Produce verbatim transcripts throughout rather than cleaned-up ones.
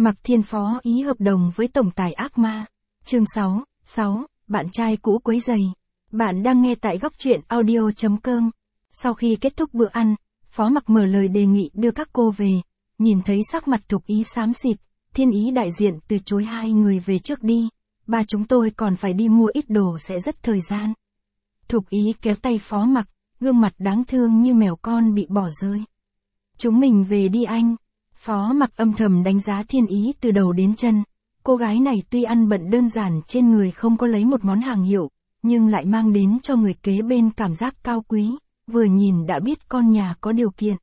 Mạc Thiên Phó ý hợp đồng với tổng tài ác ma. Chương sáu, sáu, bạn trai cũ quấy rầy. Bạn đang nghe tại góc truyện audio chấm com. Sau khi kết thúc bữa ăn, Phó Mạc mở lời đề nghị đưa các cô về. Nhìn thấy sắc mặt Thục Ý xám xịt, Thiên Ý đại diện từ chối hai người về trước đi. Ba chúng tôi còn phải đi mua ít đồ sẽ rất thời gian. Thục Ý kéo tay Phó Mạc, gương mặt đáng thương như mèo con bị bỏ rơi. Chúng mình về đi anh. Phó Mạc âm thầm đánh giá Thiên Ý từ đầu đến chân. Cô gái này tuy ăn bận đơn giản trên người không có lấy một món hàng hiệu, nhưng lại mang đến cho người kế bên cảm giác cao quý, vừa nhìn đã biết con nhà có điều kiện.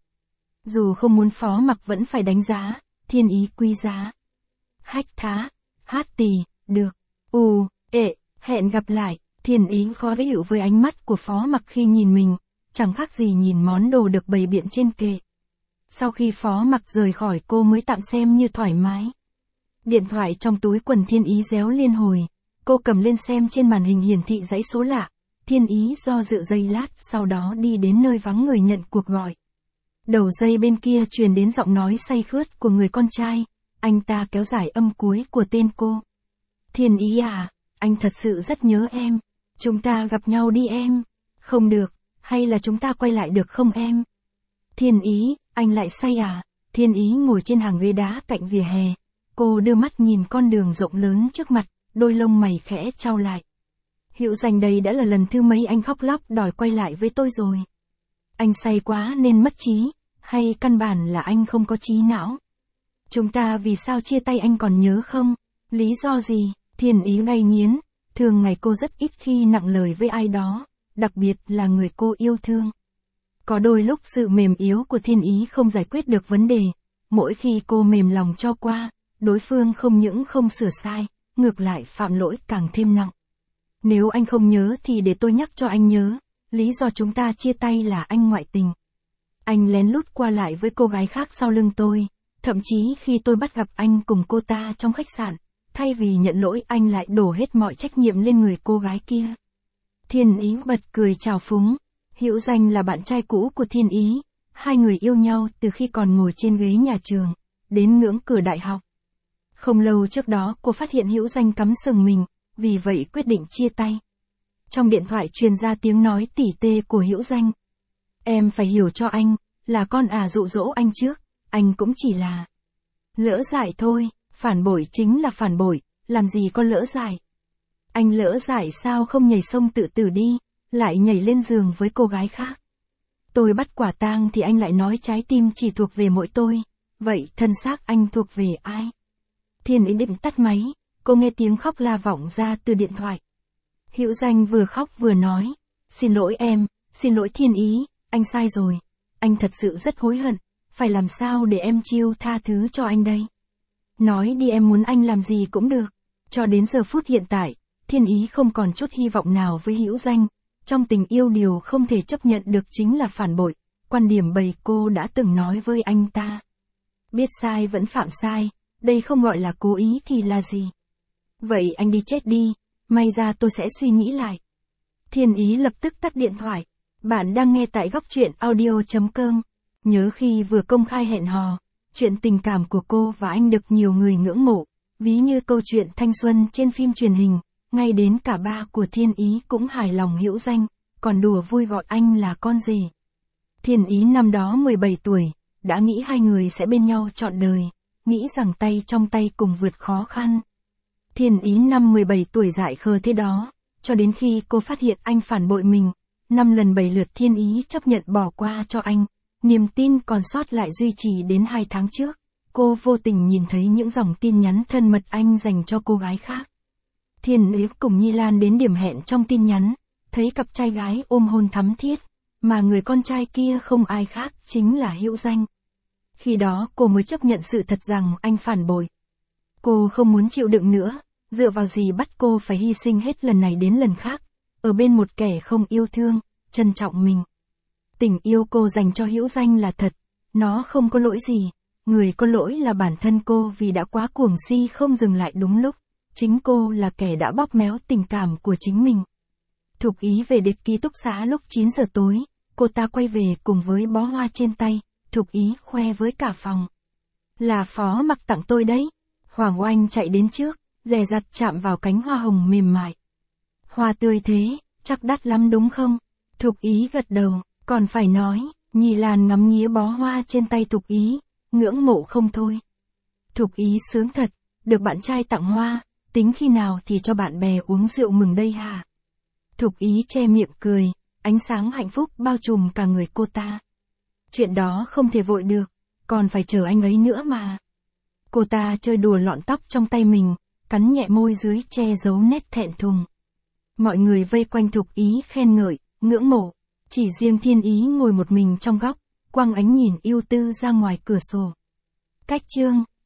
Dù không muốn Phó Mạc vẫn phải đánh giá, Thiên Ý quý giá. Hách thá, hát tì, được, ù, ệ, hẹn gặp lại. Thiên Ý khó hiểu với ánh mắt của Phó Mạc khi nhìn mình, chẳng khác gì nhìn món đồ được bày biện trên kệ. Sau khi Phó Mạc rời khỏi cô mới tạm xem như thoải mái. Điện thoại trong túi quần Thiên Ý réo liên hồi, cô cầm lên xem trên màn hình hiển thị dãy số lạ. Thiên Ý do dự giây lát sau đó đi đến nơi vắng người nhận cuộc gọi. Đầu dây bên kia truyền đến giọng nói say khướt của người con trai, anh ta kéo dài âm cuối của tên cô. Thiên Ý à, anh thật sự rất nhớ em, chúng ta gặp nhau đi em. Không được, hay là chúng ta quay lại được không em? Thiên Ý, anh lại say à? Thiên Ý ngồi trên hàng ghế đá cạnh vỉa hè. Cô đưa mắt nhìn con đường rộng lớn trước mặt, đôi lông mày khẽ chau lại. Hữu Danh đây đã là lần thứ mấy anh khóc lóc đòi quay lại với tôi rồi. Anh say quá nên mất trí, hay căn bản là anh không có trí não? Chúng ta vì sao chia tay anh còn nhớ không? Lý do gì? Thiên Ý gay nghiến, thường ngày cô rất ít khi nặng lời với ai đó, đặc biệt là người cô yêu thương. Có đôi lúc sự mềm yếu của Thiên Ý không giải quyết được vấn đề, mỗi khi cô mềm lòng cho qua, đối phương không những không sửa sai, ngược lại phạm lỗi càng thêm nặng. Nếu anh không nhớ thì để tôi nhắc cho anh nhớ, lý do chúng ta chia tay là anh ngoại tình. Anh lén lút qua lại với cô gái khác sau lưng tôi, thậm chí khi tôi bắt gặp anh cùng cô ta trong khách sạn, thay vì nhận lỗi anh lại đổ hết mọi trách nhiệm lên người cô gái kia. Thiên Ý bật cười trào phúng. Hữu Danh là bạn trai cũ của Thiên Ý, hai người yêu nhau từ khi còn ngồi trên ghế nhà trường, đến ngưỡng cửa đại học. Không lâu trước đó cô phát hiện Hữu Danh cắm sừng mình, vì vậy quyết định chia tay. Trong điện thoại truyền ra tiếng nói tỉ tê của Hữu Danh. Em phải hiểu cho anh, là con à dụ dỗ anh trước, anh cũng chỉ là lỡ dại thôi, phản bội chính là phản bội, làm gì có lỡ dại. Anh lỡ dại sao không nhảy sông tự tử đi, lại nhảy lên giường với cô gái khác. Tôi bắt quả tang thì anh lại nói trái tim chỉ thuộc về mỗi tôi, vậy thân xác anh thuộc về ai? Thiên Ý định tắt máy, cô nghe tiếng khóc la vọng ra từ điện thoại. Hữu Danh vừa khóc vừa nói, xin lỗi em, xin lỗi Thiên Ý, anh sai rồi, anh thật sự rất hối hận, phải làm sao để em chiêu tha thứ cho anh đây? Nói đi em muốn anh làm gì cũng được. Cho đến giờ phút hiện tại, Thiên Ý không còn chút hy vọng nào với Hữu Danh. Trong tình yêu điều không thể chấp nhận được chính là phản bội, quan điểm bầy cô đã từng nói với anh ta. Biết sai vẫn phạm sai, đây không gọi là cố ý thì là gì? Vậy anh đi chết đi, may ra tôi sẽ suy nghĩ lại. Thiên Ý lập tức tắt điện thoại. Bạn đang nghe tại góc truyện audio chấm com. Nhớ khi vừa công khai hẹn hò, chuyện tình cảm của cô và anh được nhiều người ngưỡng mộ, ví như câu chuyện thanh xuân trên phim truyền hình. Ngay đến cả ba của Thiên Ý cũng hài lòng Hữu Danh, còn đùa vui gọi anh là con rể. Thiên Ý năm đó mười bảy tuổi, đã nghĩ hai người sẽ bên nhau trọn đời, nghĩ rằng tay trong tay cùng vượt khó khăn. Thiên Ý năm mười bảy tuổi dại khờ thế đó, cho đến khi cô phát hiện anh phản bội mình, năm lần bảy lượt Thiên Ý chấp nhận bỏ qua cho anh, niềm tin còn sót lại duy trì đến hai tháng trước, cô vô tình nhìn thấy những dòng tin nhắn thân mật anh dành cho cô gái khác. Thiên Ý cùng Nhi Lan đến điểm hẹn trong tin nhắn, thấy cặp trai gái ôm hôn thắm thiết, mà người con trai kia không ai khác chính là Hữu Danh. Khi đó cô mới chấp nhận sự thật rằng anh phản bội. Cô không muốn chịu đựng nữa, dựa vào gì bắt cô phải hy sinh hết lần này đến lần khác, ở bên một kẻ không yêu thương, trân trọng mình. Tình yêu cô dành cho Hữu Danh là thật, nó không có lỗi gì, người có lỗi là bản thân cô vì đã quá cuồng si không dừng lại đúng lúc. Chính cô là kẻ đã bóp méo tình cảm của chính mình. Thục Ý về đến ký túc xá lúc chín giờ tối, cô ta quay về cùng với bó hoa trên tay, Thục Ý khoe với cả phòng. Là Phó Mạc tặng tôi đấy, Khoảng Oanh chạy đến trước, dè dặt chạm vào cánh hoa hồng mềm mại. Hoa tươi thế, chắc đắt lắm đúng không? Thục Ý gật đầu, còn phải nói, Nhì Lan ngắm nghía bó hoa trên tay Thục Ý, ngưỡng mộ không thôi. Thục Ý sướng thật, được bạn trai tặng hoa, tính khi nào thì cho bạn bè uống rượu mừng đây hả? Thục Ý che miệng cười, ánh sáng hạnh phúc bao trùm cả người cô ta. Chuyện đó không thể vội được, còn phải chờ anh ấy nữa mà. Cô ta chơi đùa lọn tóc trong tay mình, cắn nhẹ môi dưới che giấu nét thẹn thùng. Mọi người vây quanh Thục Ý khen ngợi, ngưỡng mộ. Chỉ riêng Thiên Ý ngồi một mình trong góc, quăng ánh nhìn yêu tư ra ngoài cửa sổ. Cách chương